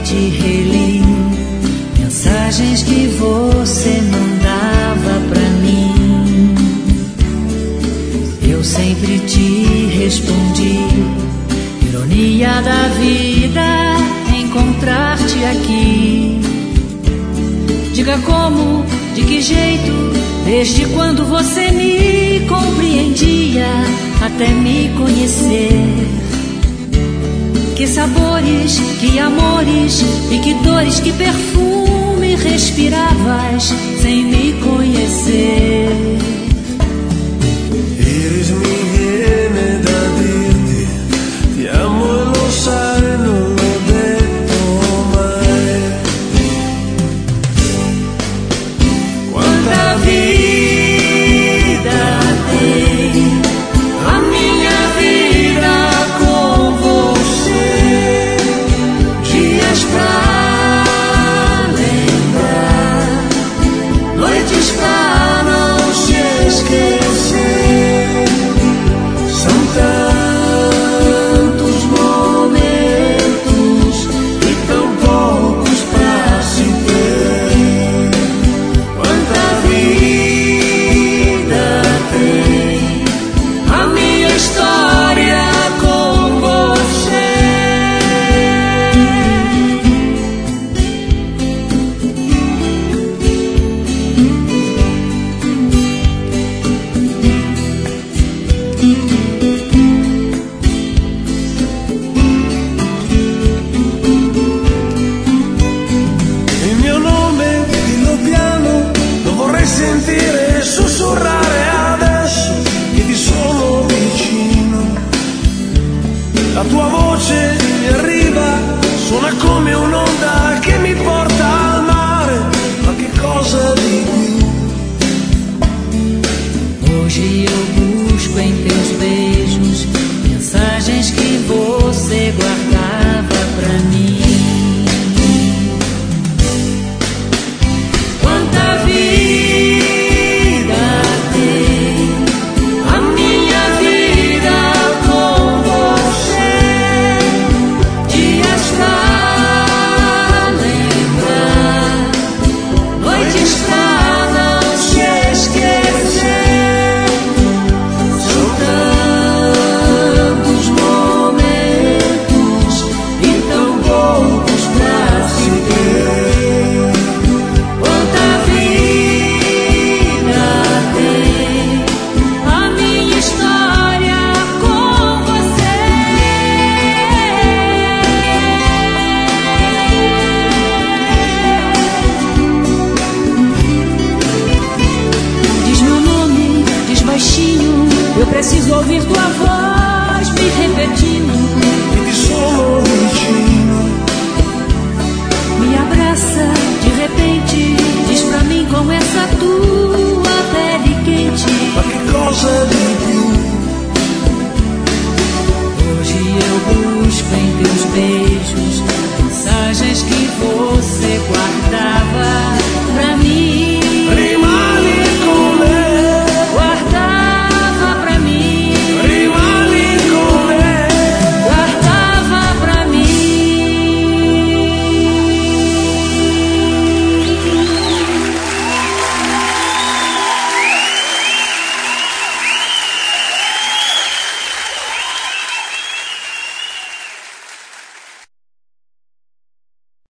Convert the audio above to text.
noite reli mensagens que você mandava pra mim. Eu sempre te respondi, ironia da vida encontrar-te aqui. Diga como, de que jeito, desde quando você me compreendia até me conhecer. Que sabores, que amores e que dores, que perfume respiravas sem me conhecer. Iris, mi viene da dirti ti amo e lo sai, non l'ho detto mai. Quanta vida tem a minha vida com você, dias pra lembrar, noites pra não se esquecer. São tantos momentos e tão poucos pra se ter. Quanta vida tem a minha história com você. Il mio nome, dillo piano, lo vorrei sentire sussurrare adesso che ti sono vicino. La tua voce mi arriva, suona come un'onda